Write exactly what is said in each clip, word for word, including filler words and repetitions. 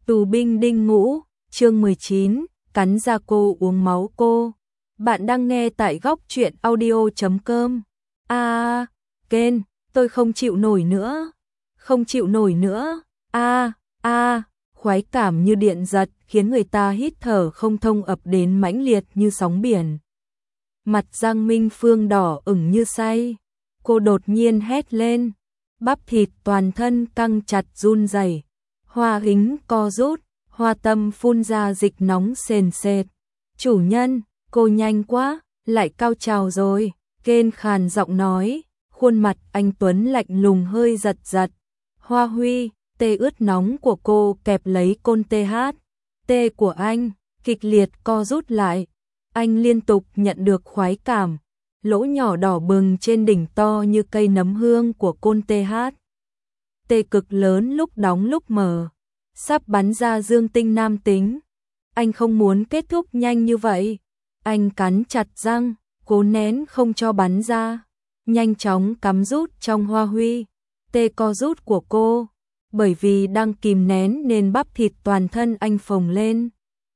Tù binh đinh ngũ, chương mười chín, cắn da cô uống máu cô. Bạn đang nghe tại góc truyện audio chấm com. A, Ken, tôi không chịu nổi nữa. Không chịu nổi nữa. A, a, khoái cảm như điện giật khiến người ta hít thở không thông ập đến mãnh liệt như sóng biển. Mặt Giang Minh Phương đỏ ửng như say. Cô đột nhiên hét lên, bắp thịt toàn thân căng chặt run rẩy. Hoa hính co rút, Hoa Tâm phun ra dịch nóng sền sệt. Chủ nhân, cô nhanh quá, lại cao trào rồi. Ken khàn giọng nói, khuôn mặt anh Tuấn lạnh lùng hơi giật giật. Hoa Huy, tê ướt nóng của cô kẹp lấy côn tê hát. Tê của anh, kịch liệt co rút lại. Anh liên tục nhận được khoái cảm. Lỗ nhỏ đỏ bừng trên đỉnh to như cây nấm hương của côn tê hát. Tê cực lớn lúc đóng lúc mở. Sắp bắn ra dương tinh nam tính. Anh không muốn kết thúc nhanh như vậy. Anh cắn chặt răng, cố nén không cho bắn ra. Nhanh chóng cắm rút trong Hoa Huy. Tê co rút của cô. Bởi vì đang kìm nén nên bắp thịt toàn thân anh phồng lên.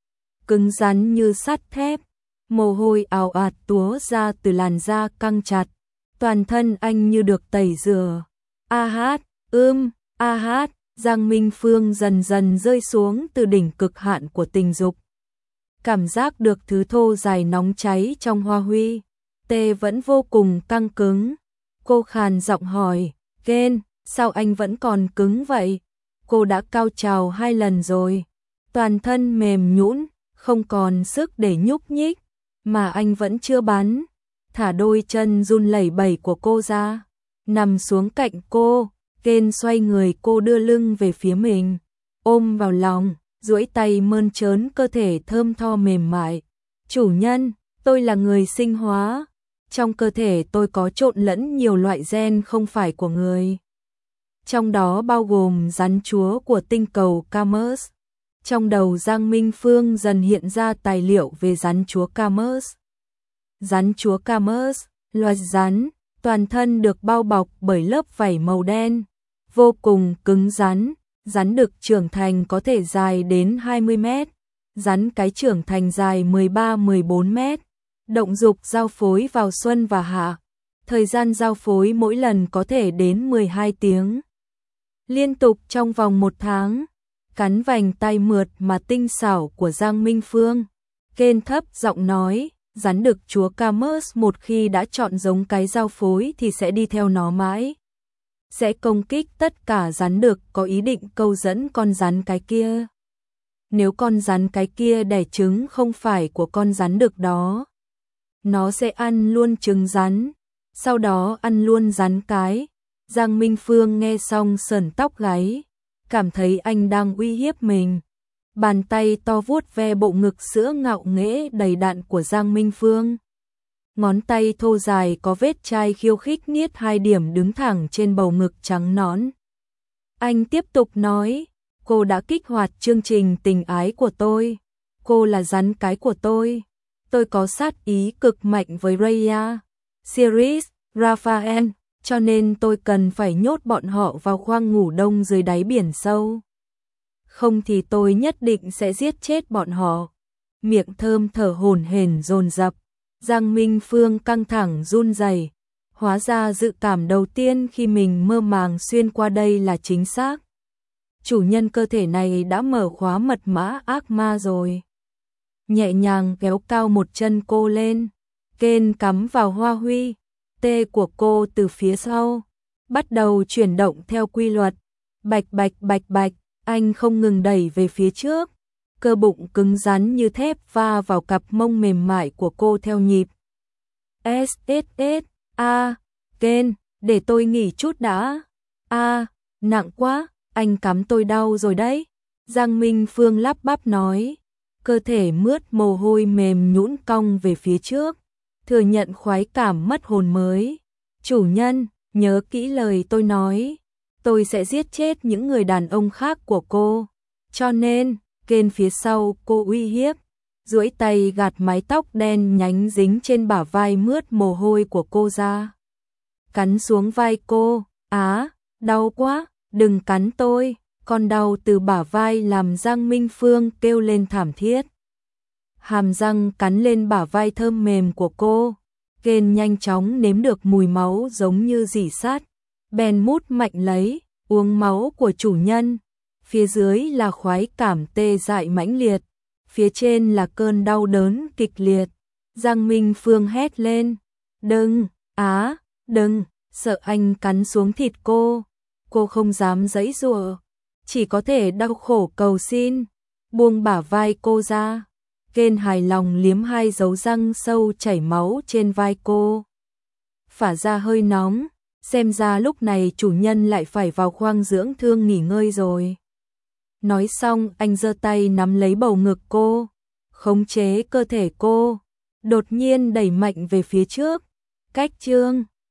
Cứng rắn như sắt thép. Mồ hôi ào ạt túa ra từ làn da căng chặt. Toàn thân anh như được tẩy rửa. A hát, ưm, a hát. Giang Minh Phương dần dần rơi xuống từ đỉnh cực hạn của tình dục. Cảm giác được thứ thô dài nóng cháy trong Hoa Huy. Tê vẫn vô cùng căng cứng. Cô khàn giọng hỏi, Ken, sao anh vẫn còn cứng vậy? Cô đã cao trào hai lần rồi. Toàn thân mềm nhũn, không còn sức để nhúc nhích. Mà anh vẫn chưa bắn. Thả đôi chân run lẩy bẩy của cô ra. Nằm xuống cạnh cô. Ken xoay người cô đưa lưng về phía mình. Ôm vào lòng, duỗi tay mơn trớn cơ thể thơm tho mềm mại. Chủ nhân, tôi là người sinh hóa. Trong cơ thể tôi có trộn lẫn nhiều loại gen không phải của người. Trong đó bao gồm rắn chúa của tinh cầu Camus. Trong đầu Giang Minh Phương dần hiện ra tài liệu về rắn chúa Camus. Rắn chúa Camus, loài rắn, toàn thân được bao bọc bởi lớp vảy màu đen, vô cùng cứng rắn. Rắn đực trưởng thành có thể dài đến hai mươi mét, rắn cái trưởng thành dài mười ba mười bốn mét. Động dục giao phối vào xuân và hạ. Thời gian giao phối mỗi lần có thể đến mười hai tiếng. Liên tục trong vòng một tháng. Cắn vành tay mượt mà tinh xảo của Giang Minh Phương. Ken thấp giọng nói, rắn đực chúa Camus một khi đã chọn giống cái giao phối thì sẽ đi theo nó mãi. Sẽ công kích tất cả rắn đực có ý định câu dẫn con rắn cái kia. Nếu con rắn cái kia đẻ trứng không phải của con rắn đực đó, nó sẽ ăn luôn trứng rắn, sau đó ăn luôn rắn cái. Giang Minh Phương nghe xong sởn tóc gáy, cảm thấy anh đang uy hiếp mình. Bàn tay to vuốt ve bộ ngực sữa ngạo nghễ đầy đặn của Giang Minh Phương. Ngón tay thô dài có vết chai khiêu khích niết hai điểm đứng thẳng trên bầu ngực trắng nõn. Anh tiếp tục nói, cô đã kích hoạt chương trình tình ái của tôi. Cô là rắn cái của tôi. Tôi có sát ý cực mạnh với Raya, Sirius, Raphael, cho nên tôi cần phải nhốt bọn họ vào khoang ngủ đông dưới đáy biển sâu. Không thì tôi nhất định sẽ giết chết bọn họ. Miệng thơm thở hổn hển dồn dập. Giang Minh Phương căng thẳng run rẩy. Hóa ra dự cảm đầu tiên khi mình mơ màng xuyên qua đây là chính xác. Chủ nhân cơ thể này đã mở khóa mật mã ác ma rồi. Nhẹ nhàng kéo cao một chân cô lên. Ken cắm vào Hoa Huy. Tê của cô từ phía sau bắt đầu chuyển động theo quy luật. Bạch bạch bạch bạch, anh không ngừng đẩy về phía trước. Cơ bụng cứng rắn như thép va vào cặp mông mềm mại của cô theo nhịp. S S S, a, Ken, để tôi nghỉ chút đã. A, nặng quá, anh cắm tôi đau rồi đấy. Giang Minh Phương lắp bắp nói. Cơ thể mướt mồ hôi mềm nhũn cong về phía trước. Thừa nhận khoái cảm mất hồn mới. Chủ nhân, nhớ kỹ lời tôi nói. Tôi sẽ giết chết những người đàn ông khác của cô. Cho nên, Ken phía sau cô uy hiếp. Duỗi tay gạt mái tóc đen nhánh dính trên bả vai mướt mồ hôi của cô ra. Cắn xuống vai cô. Á, đau quá, đừng cắn tôi. Con đau từ bả vai làm Giang Minh Phương kêu lên thảm thiết. Hàm răng cắn lên bả vai thơm mềm của cô. Ken nhanh chóng nếm được mùi máu giống như rỉ sắt, bèn mút mạnh lấy, uống máu của chủ nhân. Phía dưới là khoái cảm tê dại mãnh liệt, phía trên là cơn đau đớn kịch liệt. Giang Minh Phương hét lên, đừng, á, đừng, sợ anh cắn xuống thịt cô. Cô không dám giãy giụa, chỉ có thể đau khổ cầu xin, buông bả vai cô ra. Ken hài lòng liếm hai dấu răng sâu chảy máu trên vai cô. Phả ra hơi nóng, xem ra lúc này chủ nhân lại phải vào khoang dưỡng thương nghỉ ngơi rồi. Nói xong anh giơ tay nắm lấy bầu ngực cô, khống chế cơ thể cô, đột nhiên đẩy mạnh về phía trước. Cách chương